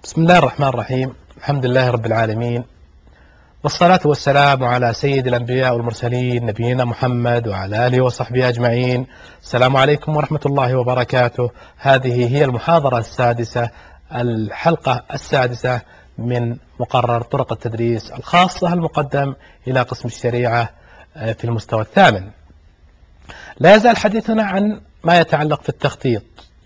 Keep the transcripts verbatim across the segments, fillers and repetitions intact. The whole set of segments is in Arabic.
بسم الله الرحمن الرحيم. الحمد لله رب العالمين، والصلاة والسلام على سيد الأنبياء والمرسلين نبينا محمد وعلى آله وصحبه أجمعين. السلام عليكم ورحمة الله وبركاته. هذه هي المحاضرة السادسة، الحلقة السادسة من مقرر طرق التدريس الخاصة المقدم إلى قسم الشريعة في المستوى الثامن. لا يزال حديثنا عن ما يتعلق في التخطيط،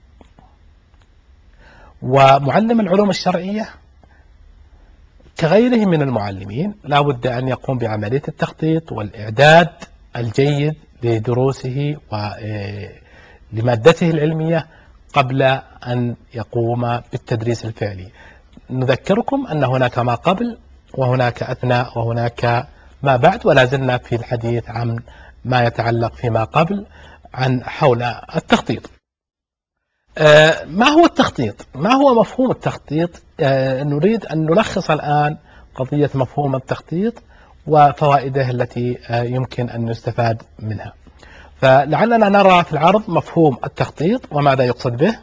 ومعلم العلوم الشرعية كغيره من المعلمين لا بد أن يقوم بعملية التخطيط والإعداد الجيد لدروسه ولمادته العلمية قبل أن يقوم بالتدريس الفعلي. نذكركم أن هناك ما قبل وهناك أثناء وهناك ما بعد، ولا زلنا في الحديث عن ما يتعلق فيما قبل عن حول التخطيط. آه ما هو التخطيط؟ ما هو مفهوم التخطيط؟ آه نريد أن نلخص الآن قضية مفهوم التخطيط وفوائده التي آه يمكن أن نستفاد منها. فلعلنا نرى في العرض مفهوم التخطيط وماذا يقصد به.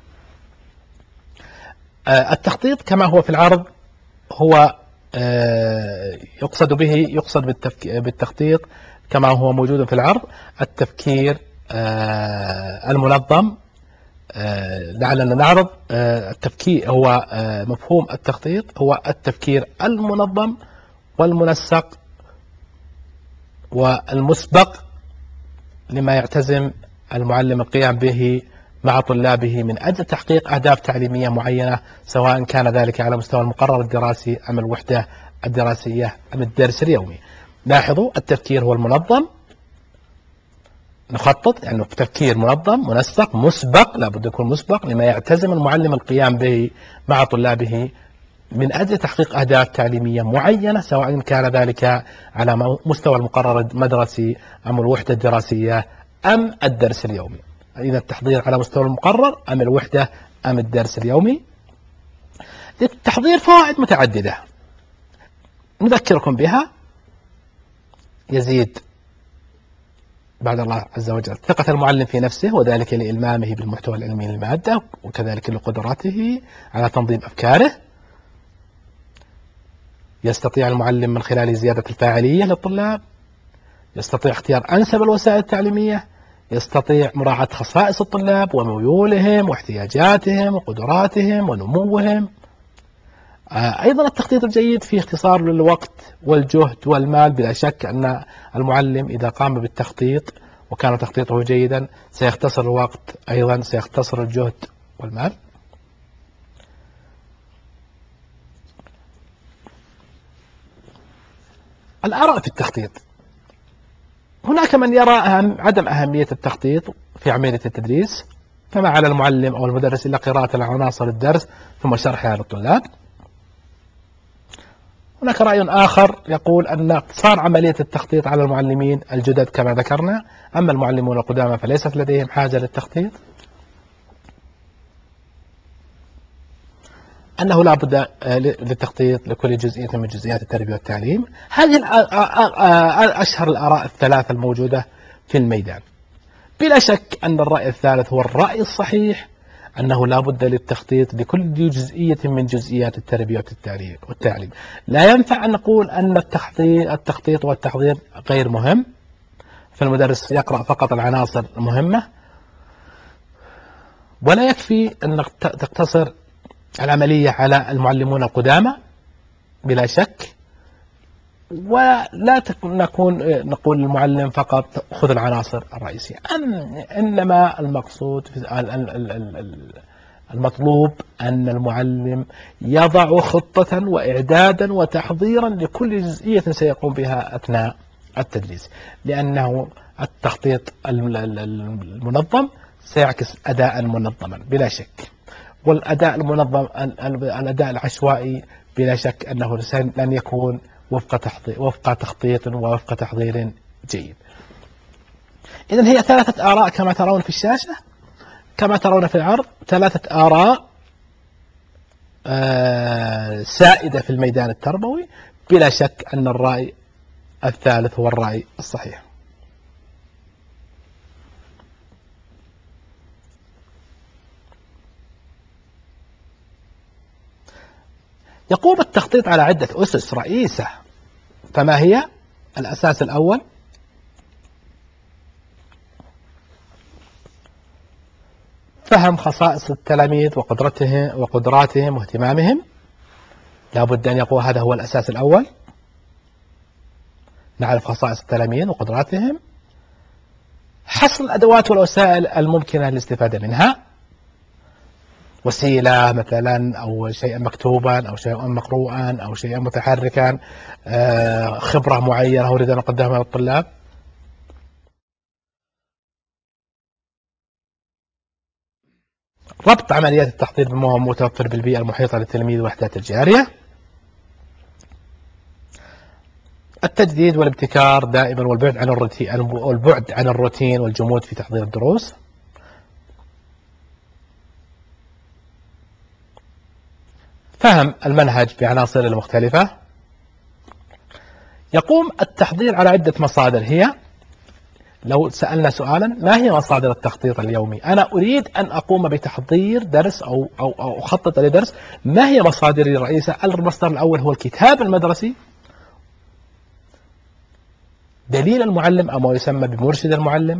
آه التخطيط كما هو في العرض هو آه يقصد به يقصد بالتخطيط كما هو موجود في العرض التفكير آه المنظم. آه لعلنا نعرض آه التفكير هو آه مفهوم التخطيط هو التفكير المنظم والمنسق والمسبق لما يعتزم المعلم القيام به مع طلابه من أجل تحقيق أهداف تعليمية معينة، سواء كان ذلك على مستوى المقرر الدراسي أم الوحدة الدراسية أم الدرس اليومي. لاحظوا، التفكير هو المنظم، نخطط يعني تفكير منظم منسق مسبق، لا بد يكون مسبق لما يعتزم المعلم القيام به مع طلابه من أجل تحقيق أهداف تعليمية معينة، سواء كان ذلك على مستوى المقرر المدرسي أم الوحدة الدراسية أم الدرس اليومي. إذا التحضير على مستوى المقرر أم الوحدة أم الدرس اليومي. للتحضير فوائد متعددة نذكركم بها. يزيد بعد الله عز وجل ثقة المعلم في نفسه، وذلك لإلمامه بالمحتوى العلمي للمادة، وكذلك لقدراته على تنظيم أفكاره. يستطيع المعلم من خلال زيادة الفاعلية للطلاب، يستطيع اختيار أنسب الوسائل التعليمية، يستطيع مراعاة خصائص الطلاب وميولهم واحتياجاتهم وقدراتهم ونموهم. أيضا التخطيط الجيد فيه اختصار للوقت والجهد والمال. بلا شك أن المعلم إذا قام بالتخطيط وكان تخطيطه جيدا سيختصر الوقت، أيضا سيختصر الجهد والمال. الآراء في التخطيط. هناك من يرى أهم عدم أهمية التخطيط في عملية التدريس، فما على المعلم أو المدرس إلا قراءة عناصر الدرس ثم شرحها للطلاب. هناك رأي آخر يقول أن اقتصار عملية التخطيط على المعلمين الجدد كما ذكرنا، أما المعلمون القدامى فليست لديهم حاجة للتخطيط. أنه لا بد للتخطيط لكل جزئية من جزئيات التربية والتعليم. هذه أشهر الآراء الثلاثة الموجودة في الميدان. بلا شك أن الرأي الثالث هو الرأي الصحيح، أنه لا بد للتخطيط لكل جزئية من جزئيات التربية والتعليم. لا ينفع أن نقول أن التخطيط والتحضير غير مهم، فالمدرس يقرأ فقط العناصر المهمة، ولا يكفي أن تقتصر العملية على المعلمون القدامى بلا شك، ولا نكون نقول للمعلم فقط خذ العناصر الرئيسية. إنما المقصود المطلوب أن المعلم يضع خطة وإعدادا وتحضيرا لكل جزئية سيقوم بها أثناء التدريس، لأنه التخطيط المنظم سيعكس أداء منظما بلا شك، والأداء المنظم الأداء العشوائي بلا شك أنه لن يكون وفق تخطيط وفق تخطيط ووفق تحضير جيد. إذن هي ثلاثة آراء كما ترون في الشاشة، كما ترون في العرض، ثلاثة آراء سائدة في الميدان التربوي. بلا شك أن الرأي الثالث هو الرأي الصحيح. يقوم التخطيط على عدة أسس رئيسة. فما هي؟ الأساس الأول فهم خصائص التلاميذ وقدرتهم وقدراتهم واهتمامهم. لا بد أن يكون هذا هو الأساس الأول، نعرف خصائص التلاميذ وقدراتهم، حصر الأدوات والوسائل الممكنة للاستفادة منها، وسيلة مثلا أو شيئا مكتوبا أو شيئا مقروءا أو شيئا متحركا، خبرة معينة أريد أن أقدمها للطلاب. ربط عمليات التحضير بما هو متوفر بالبيئة المحيطة للتلميذ والوحدات الجارية. التجديد والابتكار دائما والبعد عن الروتين والبعد عن الروتين والجمود في تحضير الدروس. فهم المنهج بعناصره المختلفة. يقوم التحضير على عدة مصادر. هي لو سألنا سؤالا ما هي مصادر التخطيط اليومي؟ أنا أريد أن أقوم بتحضير درس أو, أو, أو أخطط لدرس، ما هي مصادري الرئيسة؟ المصدر الأول هو الكتاب المدرسي، دليل المعلم أو ما يسمى بمرشد المعلم،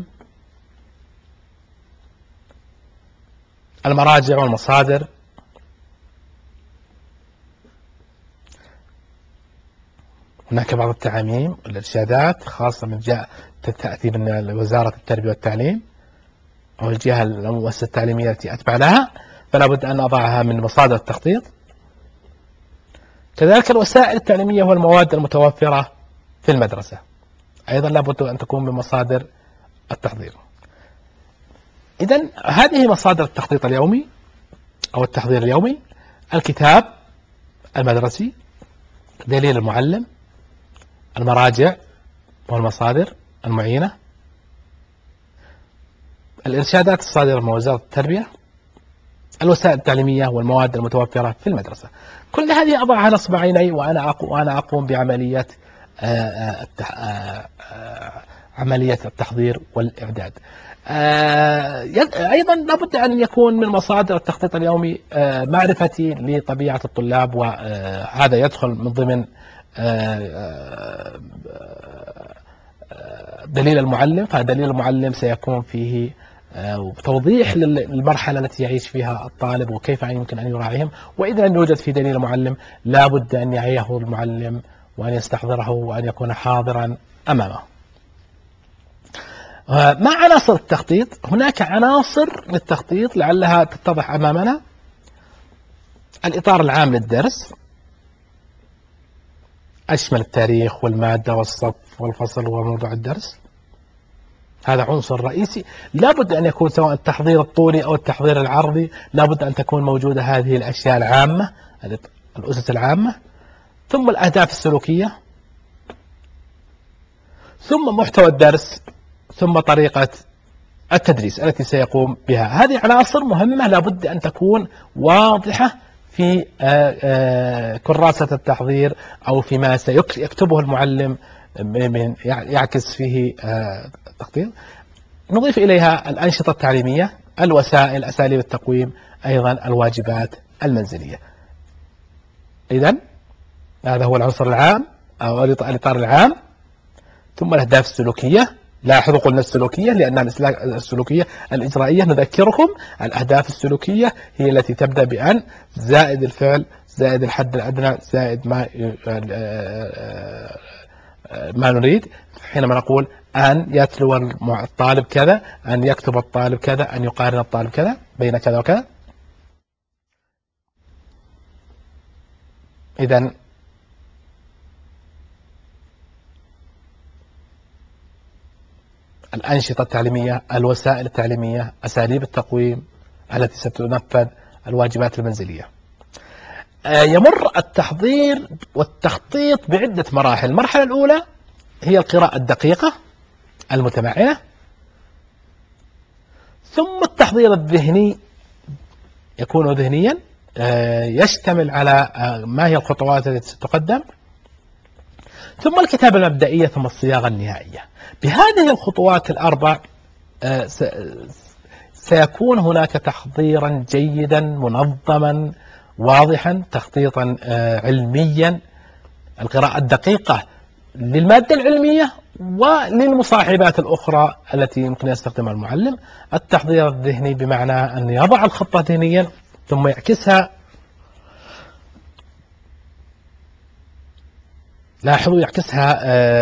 المراجع والمصادر، هناك بعض التعاميم والإرشادات خاصة من جاء تأتي من وزارة التربية والتعليم أو الجهة المؤسسة التعليمية التي أتبع لها، فلا بد أن أضعها من مصادر التخطيط. كذلك الوسائل التعليمية والمواد المتوفرة في المدرسة أيضا لا بد أن تكون من مصادر التحضير. إذن هذه مصادر التخطيط اليومي أو التحضير اليومي: الكتاب المدرسي، دليل المعلم، المراجع والمصادر المعينة، الإرشادات الصادرة من وزارة التربية، الوسائل التعليمية والمواد المتوفرة في المدرسة. كل هذه أضعها نصب عيني وأنا وأنا أقوم بعملية عملية التحضير والإعداد. أيضا لابد أن يكون من مصادر التخطيط اليومي معرفتي لطبيعة الطلاب، وهذا يدخل من ضمن دليل المعلم. فدليل المعلم سيكون فيه توضيح للمرحلة التي يعيش فيها الطالب وكيف يمكن أن يراعيهم، وإذا لم يوجد في دليل المعلم لا بد أن يعيه المعلم وأن يستحضره وأن يكون حاضرا أمامه. مع عناصر التخطيط هناك عناصر للتخطيط لعلها تتضح أمامنا: الإطار العام للدرس أشمل التاريخ والمادة والصف والفصل وموضوع الدرس، هذا عنصر رئيسي لا بد أن يكون، سواء التحضير الطولي أو التحضير العرضي لا بد أن تكون موجودة هذه الأشياء العامة، الأسس العامة. ثم الأهداف السلوكية، ثم محتوى الدرس، ثم طريقة التدريس التي سيقوم بها. هذه عناصر مهمة لا بد أن تكون واضحة في كراسة التحضير أو فيما سيكتبه المعلم من يعكس فيه التخطيط. نضيف إليها الأنشطة التعليمية، الوسائل، أساليب التقويم، أيضا الواجبات المنزلية. إذن هذا هو العنصر العام أو الإطار العام. ثم الأهداف السلوكية، لاحظوا قلنا السلوكية لأن السلوكية الإجرائية. نذكركم الأهداف السلوكية هي التي تبدأ بأن زائد الفعل زائد الحد الأدنى زائد ما ما نريد. حينما نقول أن يتلو الطالب كذا، أن يكتب الطالب كذا، أن يقارن الطالب كذا بين كذا وكذا. إذن الأنشطة التعليمية، الوسائل التعليمية، أساليب التقويم التي ستنفذ، الواجبات المنزلية. يمر التحضير والتخطيط بعدة مراحل. المرحلة الأولى هي القراءة الدقيقة المتمعنة، ثم التحضير الذهني يكون ذهنيا يشتمل على ما هي الخطوات التي ستقدم، ثم الكتابة المبدئية، ثم الصياغة النهائية. بهذه الخطوات الأربع سيكون هناك تحضيرا جيدا منظما واضحا، تخطيطا علميا، القراءة الدقيقة للمادة العلمية وللمصاحبات الأخرى التي يمكن يستخدمها المعلم. التحضير الذهني بمعنى أن يضع الخطة ذهنيا ثم يعكسها، لاحظوا يعكسها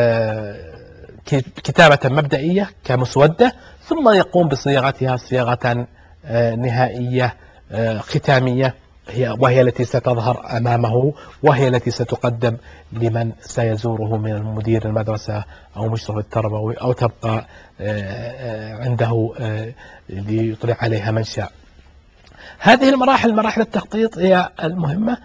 كتابة مبدئية كمسودة، ثم يقوم بصياغتها صياغة نهائية ختامية، وهي التي ستظهر أمامه، وهي التي ستقدم لمن سيزوره من المدير المدرسة أو مشرف التربوي، أو تبقى عنده ليطلع عليها من شاء. هذه المراحل، مراحل التخطيط، هي المهمة.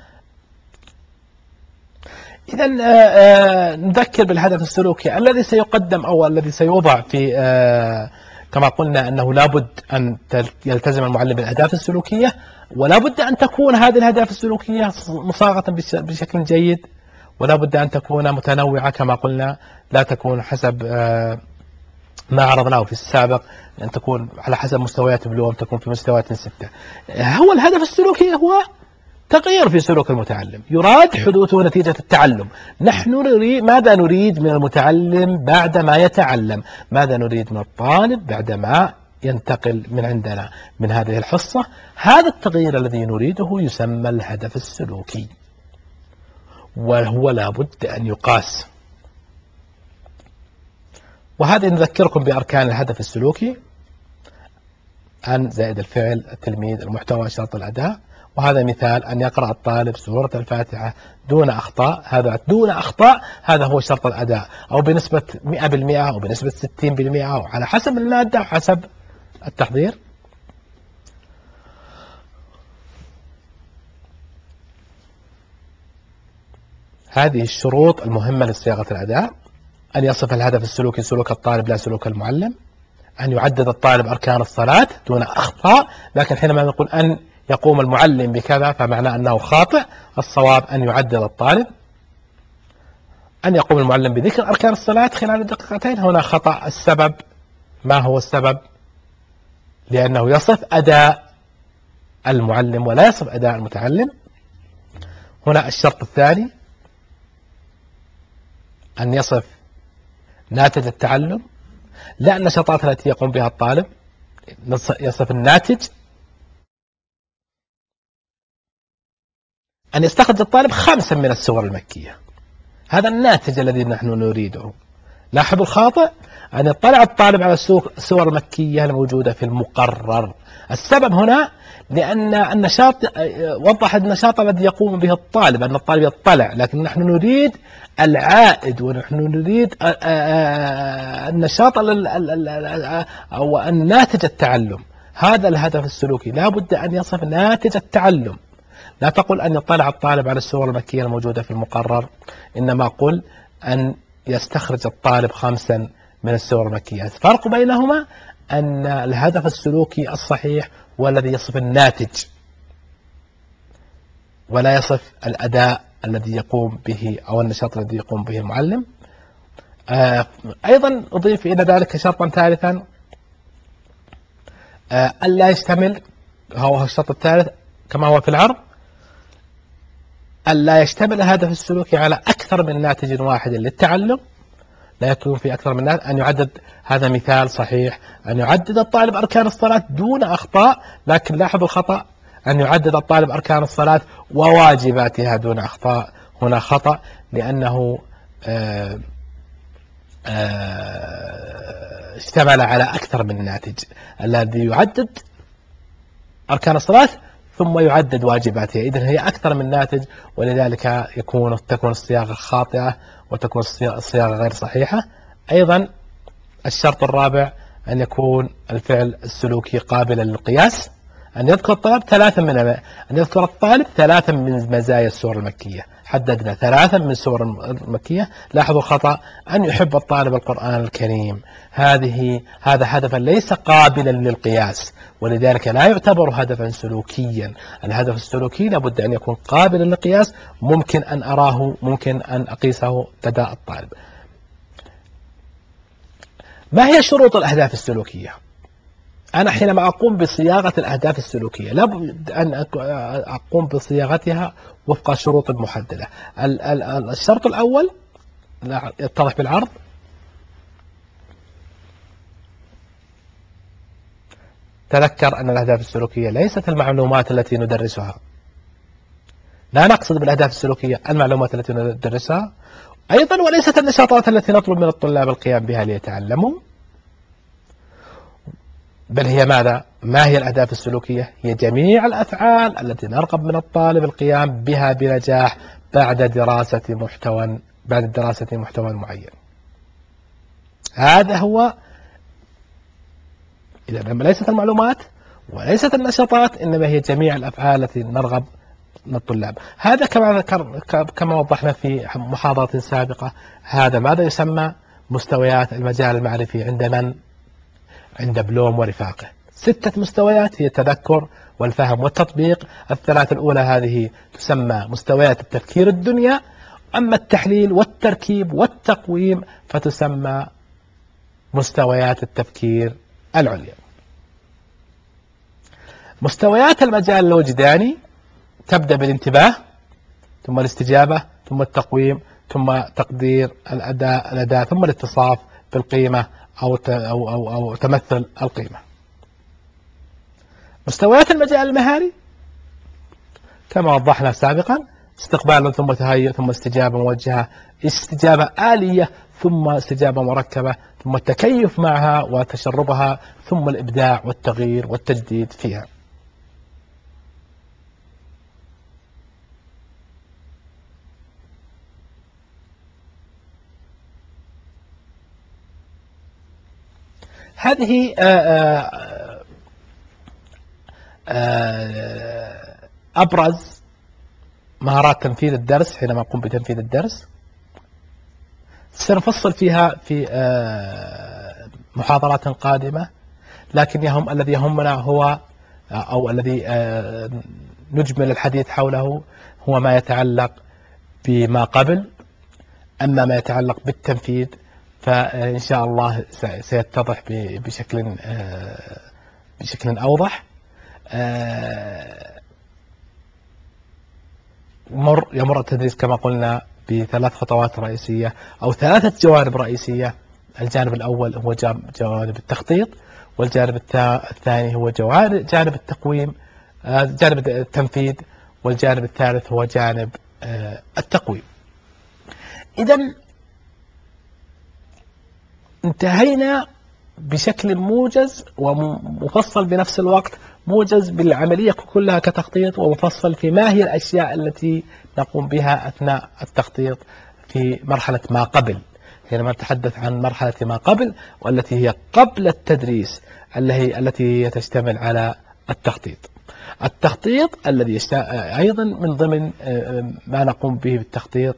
إذا نذكر بالهدف السلوكي الذي سيقدم أو الذي سيوضع في، كما قلنا أنه لابد أن يلتزم المعلم بالأهداف السلوكية، ولا بد أن تكون هذه الأهداف السلوكية مصاغة بشكل جيد، ولا بد أن تكون متنوعة كما قلنا، لا تكون حسب ما عرضناه في السابق، أن تكون على حسب مستويات بلوم، تكون في مستويات ستة. هو الهدف السلوكي هو تغيير في سلوك المتعلم يراد حدوثه نتيجة التعلم. نحن نريد، ماذا نريد من المتعلم بعدما يتعلم؟ ماذا نريد من الطالب بعدما ينتقل من عندنا من هذه الحصة؟ هذا التغيير الذي نريده يسمى الهدف السلوكي، وهو لابد أن يقاس. وهذه نذكركم بأركان الهدف السلوكي: أن زائد الفعل، التلميذ، المحتوى، شرط الأداء. وهذا مثال: أن يقرأ الطالب سورة الفاتحة دون أخطاء. هذا دون أخطاء هذا هو شرط الأداء، أو بنسبة مئة بالمئة أو بنسبة ستين بالمئة، أو على حسب المادة وحسب التحضير. هذه الشروط المهمة لصياغة الأداء: أن يصف الهدف السلوكي سلوك الطالب لا سلوك المعلم. أن يعدد الطالب أركان الصلاة دون أخطاء، لكن حينما نقول أن يقوم المعلم بكذا فمعناه أنه خاطئ، الصواب أن يعدد الطالب. أن يقوم المعلم بذكر أركان الصلاة خلال دقيقتين، هنا خطأ. السبب، ما هو السبب؟ لأنه يصف أداء المعلم ولا يصف أداء المتعلم. هنا الشرط الثاني: أن يصف ناتج التعلم، لا النشاطات التي يقوم بها الطالب، يصف الناتج. أن يستخرج الطالب خمسا من السور المكية، هذا الناتج الذي نحن نريده. لاحظوا الخاطئ: أن يطلع الطالب على السور المكية الموجودة في المقرر. السبب هنا لأن النشاط، وضح النشاط الذي يقوم به الطالب، أن الطالب يطلع، لكن نحن نريد العائد، ونحن نريد النشاط أو الناتج التعلم. هذا الهدف السلوكي، لا بد أن يصف ناتج التعلم. لا تقل أن يطلع الطالب على السور المكية الموجودة في المقرر، إنما قل أن يستخرج الطالب خمسا من السور المكية. الفرق بينهما أن الهدف السلوكي الصحيح هو الذي يصف الناتج ولا يصف الأداء الذي يقوم به أو النشاط الذي يقوم به المعلم. آه أيضا أضيف إلى ذلك شرطا ثالثا: آه ألا يشتمل، هو الشرط الثالث كما هو في العرض، ألا يشتمل الهدف السلوكي على أكثر من ناتج واحد للتعلم. لا يكون في أكثر من ناتج. أن يعدد، هذا مثال صحيح، أن يعدد الطالب أركان الصلاة دون أخطاء، لكن لاحظوا الخطأ: أن يعدد الطالب أركان الصلاة وواجباتها دون أخطاء. هنا خطأ، لأنه آآ آآ اشتمل على أكثر من ناتج. الذي يعدد أركان الصلاة ثم يعدد واجباتها، إذن هي أكثر من ناتج، ولذلك يكون تكون الصياغة خاطئة وتكون الصياغة غير صحيحة. أيضا الشرط الرابع: أن يكون الفعل السلوكي قابلا للقياس. أن يذكر الطالب ثلاثا من أن يذكر الطالب ثلاثا من مزايا السور المكية. حددنا ثلاثا من السور المكية. لاحظوا الخطأ: أن يحب الطالب القرآن الكريم. هذه هذا هدفا ليس قابلا للقياس، ولذلك لا يعتبر هدفا سلوكيا. الهدف السلوكي لابد أن يكون قابلا للقياس، ممكن أن أراه، ممكن أن أقيسه لدى الطالب. ما هي شروط الأهداف السلوكية؟ أنا حينما أقوم بصياغة الأهداف السلوكية لابد أن أقوم بصياغتها وفق شروط محددة. الشرط الأول يتضح بالعرض: تذكر أن الأهداف السلوكية ليست المعلومات التي ندرسها. لا نقصد بالأهداف السلوكية المعلومات التي ندرسها أيضا، وليست النشاطات التي نطلب من الطلاب القيام بها ليتعلموا، بل هي ماذا؟ ما هي الأهداف السلوكية؟ هي جميع الأفعال التي نرغب من الطالب القيام بها بنجاح بعد دراسة محتوى بعد دراسة محتوى معين. هذا هو. إذا لما ليست المعلومات وليست النشاطات، إنما هي جميع الأفعال التي نرغب من الطلاب. هذا كما ذكر كما وضحنا في محاضرة سابقة، هذا ماذا يسمى مستويات المجال المعرفي عند من؟ عند بلوم ورفاقه. ستة مستويات هي التذكر والفهم والتطبيق. الثلاث الأولى هذه تسمى مستويات التفكير الدنيا، أما التحليل والتركيب والتقويم فتسمى مستويات التفكير العليا. مستويات المجال الوجداني تبدأ بالانتباه، ثم الاستجابة، ثم التقويم، ثم تقدير الأداء الأداء ثم الاتصاف بالقيمة أو أو أو, أو تمثل القيمة. مستويات المجال المهاري كما وضحنا سابقا: استقبال ثم تهيؤ ثم استجابة موجهة، استجابة آلية ثم استجابة مركبة، ثم التكيف معها وتشربها، ثم الإبداع والتغيير والتجديد فيها. هذه أبرز مهارات تنفيذ الدرس. حينما أقوم بتنفيذ الدرس سنفصل فيها في محاضرات قادمة، لكن يهم الذي يهمنا هو أو الذي نجمل الحديث حوله هو ما يتعلق بما قبل. أما ما يتعلق بالتنفيذ فإن شاء الله سيتضح بشكل بشكل أوضح. مر يمر التدريس كما قلنا بثلاث خطوات رئيسية أو ثلاثة جوانب رئيسية. الجانب الأول هو جانب التخطيط، والجانب الثاني هو جانب التقويم جانب التنفيذ، والجانب الثالث هو جانب التقويم. إذن انتهينا بشكل موجز ومفصل بنفس الوقت، موجز بالعملية كلها كتخطيط، ومفصل في ما هي الأشياء التي نقوم بها أثناء التخطيط في مرحلة ما قبل. حينما نتحدث عن مرحلة ما قبل والتي هي قبل التدريس التي هي تشتمل على التخطيط. التخطيط الذي أيضا من ضمن ما نقوم به بالتخطيط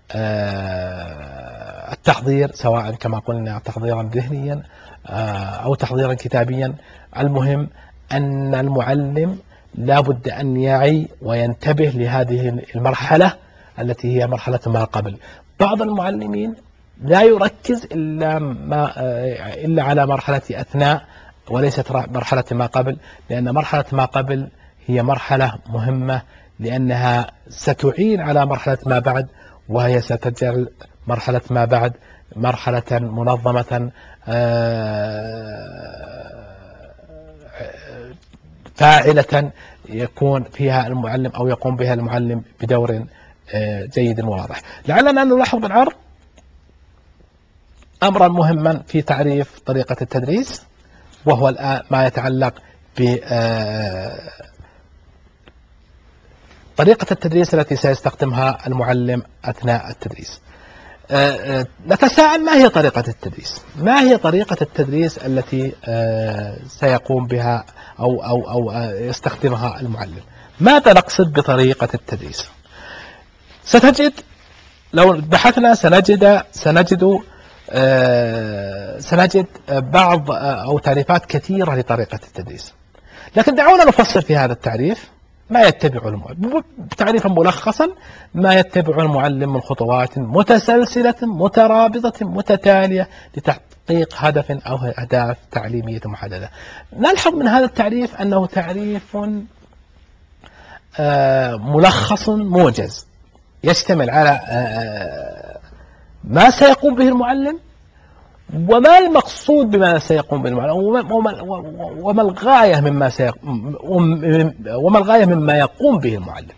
التحضير، سواء كما قلنا تحضيرا ذهنيا أو تحضيرا كتابيا. المهم أن المعلم لا بد أن يعي وينتبه لهذه المرحلة التي هي مرحلة ما قبل. بعض المعلمين لا يركز إلا, ما إلا على مرحلة أثناء وليست مرحلة ما قبل، لأن مرحلة ما قبل هي مرحلة مهمة، لأنها ستعين على مرحلة ما بعد، وهي ستجعل مرحلة ما بعد مرحلة منظمة فاعلة يكون فيها المعلم أو يقوم بها المعلم بدور جيد وواضح. لعلنا نلاحظ بالعرض أمرا مهما في تعريف طريقة التدريس، وهو الآن ما يتعلق بطريقة التدريس التي سيستخدمها المعلم أثناء التدريس. نتساءل: ما هي طريقة التدريس؟ ما هي طريقة التدريس التي سيقوم بها أو أو أو يستخدمها المعلم؟ ماذا نقصد بطريقة التدريس؟ ستجد لو بحثنا سنجد سنجد سنجد بعض أو تعريفات كثيرة لطريقة التدريس، لكن دعونا نفصل في هذا التعريف ما يتبع المعلم. تعريفا ملخصا: ما يتبع المعلم من خطوات متسلسلة مترابطة متتالية لتحقيق هدف أو أهداف تعليمية محددة. نلحظ من هذا التعريف أنه تعريف ملخص موجز يشتمل على ما سيقوم به المعلم، وما المقصود بما سيقوم به المعلم، وما, وما الغاية مما سيقوم وما الغاية مما يقوم به المعلم.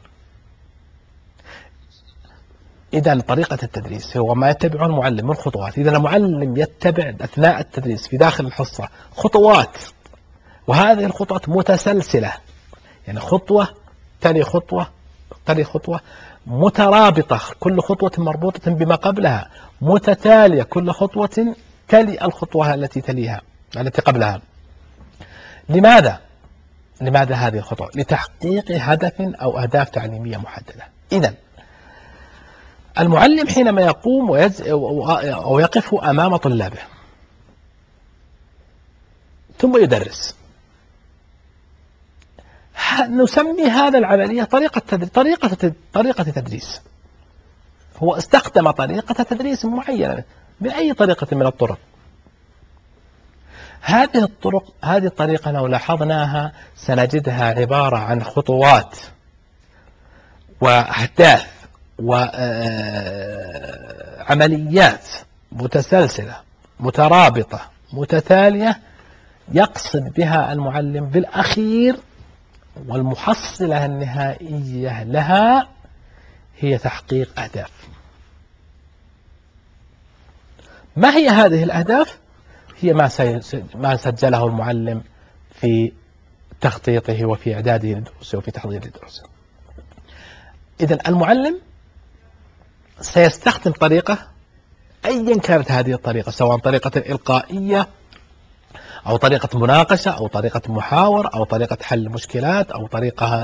إذا طريقة التدريس هو ما يتبعه المعلم من خطوات. إذا المعلم يتبع أثناء التدريس في داخل الحصة خطوات، وهذه الخطوات متسلسلة، يعني خطوة تلي خطوة تلي خطوة، مترابطة، كل خطوة مربوطة بما قبلها، متتالية، كل خطوة تلي الخطوة التي تليها التي قبلها. لماذا؟ لماذا هذه الخطوة؟ لتحقيق هدف أو أهداف تعليمية محددة. إذن المعلم حينما يقوم ويز... أو يقف أمام طلابه ثم يدرس، نسمي هذا العملية طريقة تدريس. طريقة تد... طريقة تدريس. هو استخدم طريقة تدريس معينة من أي طريقة من الطرق. هذه الطرق هذه الطريقة لو لاحظناها سنجدها عبارة عن خطوات وأهداف وعمليات متسلسلة مترابطة متتالية، يقصد بها المعلم بالأخير والمحصلة النهائية لها هي تحقيق أهداف. ما هي هذه الأهداف؟ هي ما ما سجله المعلم في تخطيطه وفي إعداده لدروسه وفي تحضير لدروسه. إذن المعلم سيستخدم طريقة أيا كانت هذه الطريقة، سواء طريقة إلقائية أو طريقة مناقشة أو طريقة محاور أو طريقة حل مشكلات أو طريقة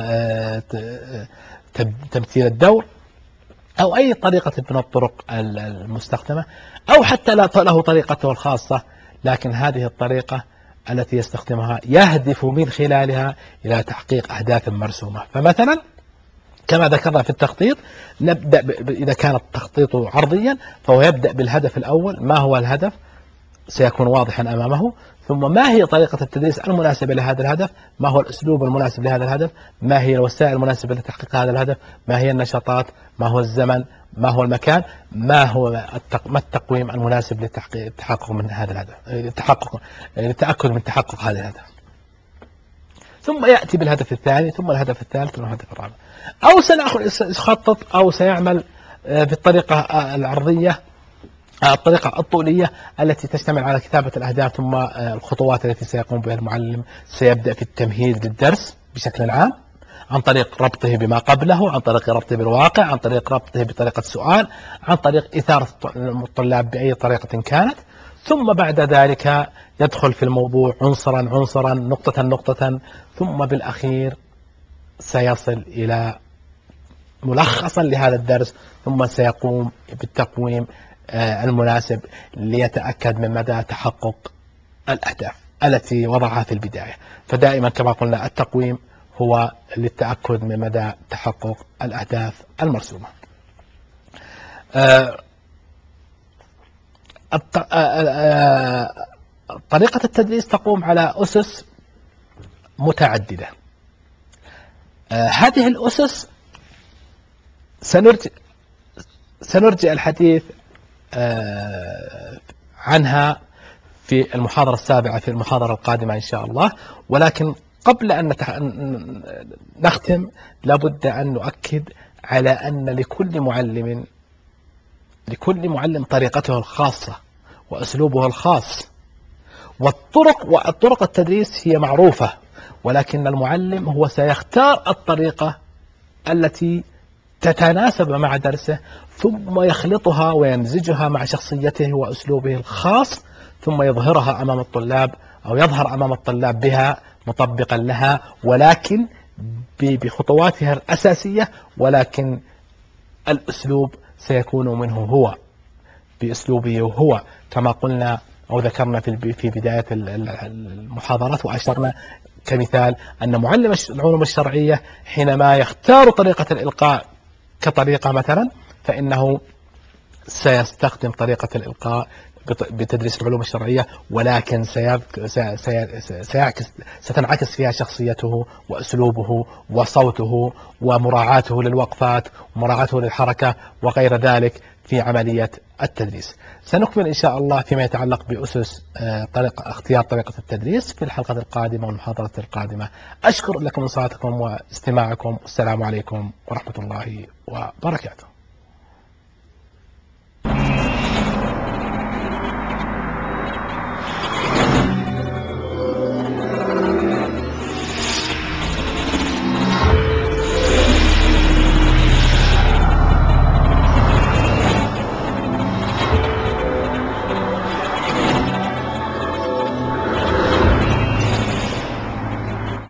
تمثيل الدور أو أي طريقة من الطرق المستخدمة، أو حتى له طريقته الخاصة، لكن هذه الطريقة التي يستخدمها يهدف من خلالها إلى تحقيق أهداف مرسومة. فمثلا كما ذكرنا في التخطيط، نبدأ إذا كان التخطيط عرضيا فهو يبدأ بالهدف الأول. ما هو الهدف؟ سيكون واضحا أمامه. ثم ما هي طريقة التدريس المناسبة لهذا الهدف؟ ما هو الأسلوب المناسب لهذا الهدف؟ ما هي الوسائل المناسبة لتحقيق هذا الهدف؟ ما هي النشاطات؟ ما هو الزمن؟ ما هو المكان؟ ما هو ما التقويم المناسب لتحقيق التحقق من هذا الهدف، التحقق للتأكد من تحقق هذا الهدف. ثم يأتي بالهدف الثاني، ثم الهدف الثالث، ثم الهدف الرابع. أو سيخطط أو سيعمل بالطريقة العرضية، الطريقة الطولية التي تشتمل على كتابة الأهداف ثم الخطوات التي سيقوم بها المعلم. سيبدأ في التمهيد للدرس بشكل عام عن طريق ربطه بما قبله، عن طريق ربطه بالواقع، عن طريق ربطه بطريقة سؤال، عن طريق إثارة الطلاب بأي طريقة كانت. ثم بعد ذلك يدخل في الموضوع عنصرا عنصرا، نقطة نقطة، ثم بالأخير سيصل إلى ملخصا لهذا الدرس، ثم سيقوم بالتقويم المناسب ليتأكد من مدى تحقق الأهداف التي وضعها في البداية. فدائما كما قلنا التقويم هو للتأكد من مدى تحقق الأهداف المرسومة. طريقة التدريس تقوم على أسس متعددة. هذه الأسس سنرجع سنرجع الحديث عنها في المحاضرة السابعة في المحاضرة القادمة إن شاء الله. ولكن قبل أن نتح... نختم لابد أن نؤكد على أن لكل معلم لكل معلم طريقته الخاصة وأسلوبه الخاص، والطرق والطرق التدريس هي معروفة، ولكن المعلم هو سيختار الطريقة التي تتناسب مع درسه، ثم يخلطها ويمزجها مع شخصيته وأسلوبه الخاص، ثم يظهرها أمام الطلاب أو يظهر أمام الطلاب بها مطبقا لها، ولكن بخطواتها الأساسية، ولكن الأسلوب سيكون منه هو بأسلوبه هو، كما قلنا أو ذكرنا في بداية المحاضرات وأشرنا كمثال أن معلم العلوم الشرعية حينما يختار طريقة الإلقاء كطريقة مثلا، فإنه سيستخدم طريقة الإلقاء بتدريس العلوم الشرعية، ولكن سيعكس ستنعكس فيها شخصيته وأسلوبه وصوته ومراعاته للوقفات ومراعاته للحركة وغير ذلك في عملية التدريس. سنكمل إن شاء الله فيما يتعلق بأسس طريقة اختيار طريقة التدريس في الحلقة القادمة والمحاضرة القادمة. أشكر لكم انصاتكم واستماعكم، والسلام عليكم ورحمة الله وبركاته.